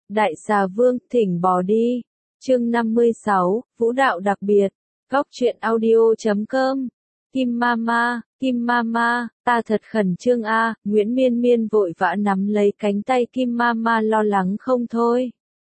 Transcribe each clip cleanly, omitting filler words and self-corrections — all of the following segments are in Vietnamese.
Đại xà vương, thỉnh bỏ đi. Chương 56, Vũ đạo đặc biệt. Góc truyện audio.com. Kim Mama, ta thật khẩn trương a. Nguyễn Miên Miên vội vã nắm lấy cánh tay Kim Mama lo lắng không thôi.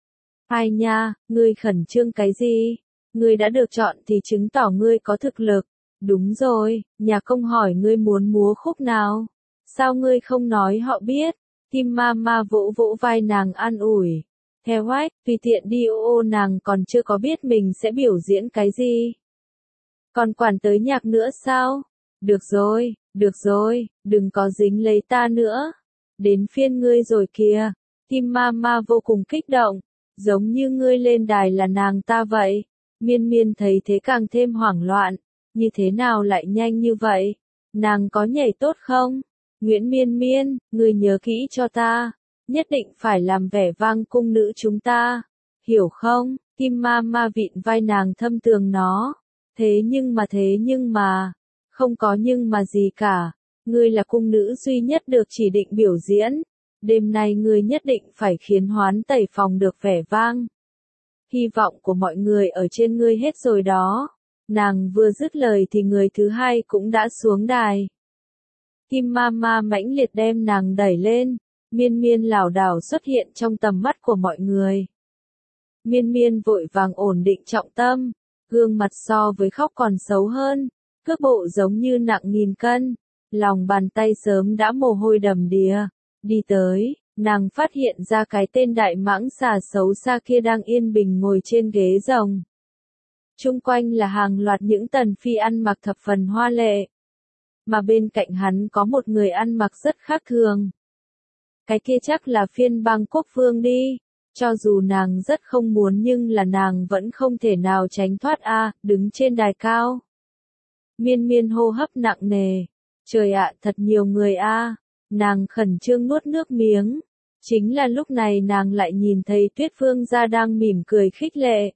Ai nha, ngươi khẩn trương cái gì? Ngươi đã được chọn thì chứng tỏ ngươi có thực lực. Đúng rồi, nhà công hỏi ngươi muốn múa khúc nào? Sao ngươi không nói họ biết? Kim Mama vỗ vỗ vai nàng an ủi. Theo White, tùy tiện đi ô nàng còn chưa có biết mình sẽ biểu diễn cái gì. Còn quản tới nhạc nữa sao? Được rồi, đừng có dính lấy ta nữa. Đến phiên ngươi rồi kìa. Kim Mama vô cùng kích động, giống như ngươi lên đài là nàng ta vậy. Miên Miên thấy thế càng thêm hoảng loạn. Như thế nào lại nhanh như vậy? Nàng có nhảy tốt không? Nguyễn Miên Miên, ngươi nhớ kỹ cho ta. Nhất định phải làm vẻ vang cung nữ chúng ta. Hiểu không? Kim Mama vịn vai nàng thâm tường nó. Thế nhưng mà. Không có nhưng mà gì cả. Ngươi là cung nữ duy nhất được chỉ định biểu diễn. Đêm nay ngươi nhất định phải khiến Hoán Tẩy Phòng được vẻ vang. Hy vọng của mọi người ở trên ngươi hết rồi đó. Nàng vừa dứt lời thì người thứ hai cũng đã xuống đài. Kim Mama mãnh liệt đem nàng đẩy lên. Miên Miên lảo đảo xuất hiện trong tầm mắt của mọi người. Miên Miên vội vàng ổn định trọng tâm. Gương mặt so với khóc còn xấu hơn. Cước bộ giống như nặng nghìn cân. Lòng bàn tay sớm đã mồ hôi đầm đìa. Đi tới, nàng phát hiện ra cái tên đại mãng xà xấu xa kia đang yên bình ngồi trên ghế rồng. Chung quanh là hàng loạt những tần phi ăn mặc thập phần hoa lệ. Mà bên cạnh hắn có một người ăn mặc rất khác thường. Cái kia chắc là phiên bang quốc vương đi. Cho dù nàng rất không muốn nhưng là nàng vẫn không thể nào tránh thoát đứng trên đài cao. Miên Miên hô hấp nặng nề. Trời ạ, thật nhiều người Nàng khẩn trương nuốt nước miếng. Chính là lúc này nàng lại nhìn thấy Tuyết Vương gia đang mỉm cười khích lệ.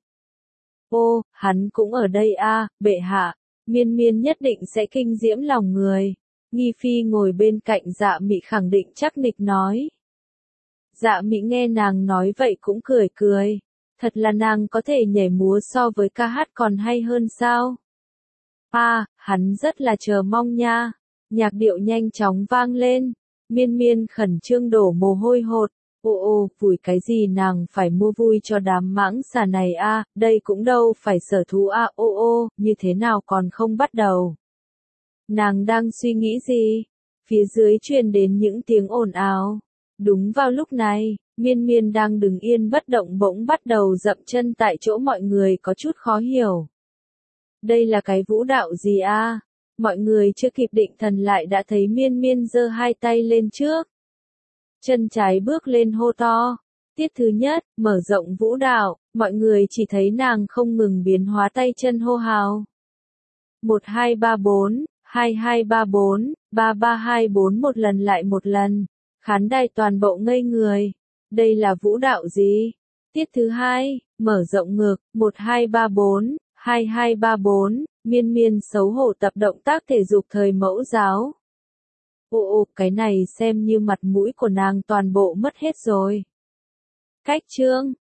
Ô, hắn cũng ở đây bệ hạ. Miên Miên nhất định sẽ kinh diễm lòng người. Nghi Phi ngồi bên cạnh Dạ Mị khẳng định chắc nịch nói. Dạ Mị nghe nàng nói vậy cũng cười cười. Thật là nàng có thể nhảy múa so với ca hát còn hay hơn sao? Hắn rất là chờ mong nha. Nhạc điệu nhanh chóng vang lên. Miên Miên khẩn trương đổ mồ hôi hột. Vui cái gì nàng phải mua vui cho đám mãng xà này đây cũng đâu phải sở thú như thế nào còn không bắt đầu. Nàng đang suy nghĩ gì? Phía dưới truyền đến những tiếng ồn ào. Đúng vào lúc này, Miên Miên đang đứng yên bất động bỗng bắt đầu dậm chân tại chỗ mọi người có chút khó hiểu. Đây là cái vũ đạo gì Mọi người chưa kịp định thần lại đã thấy Miên Miên giơ hai tay lên trước. Chân trái bước lên hô to. Tiết thứ nhất, mở rộng vũ đạo, mọi người chỉ thấy nàng không ngừng biến hóa tay chân hô hào. 1234, 2234, 3324 một lần lại một lần. Khán đài toàn bộ ngây người. Đây là vũ đạo gì? Tiết thứ hai, mở rộng ngực, 1234, 2234, Miên Miên xấu hổ tập động tác thể dục thời mẫu giáo. Cái này xem như mặt mũi của nàng toàn bộ mất hết rồi. Cách chương,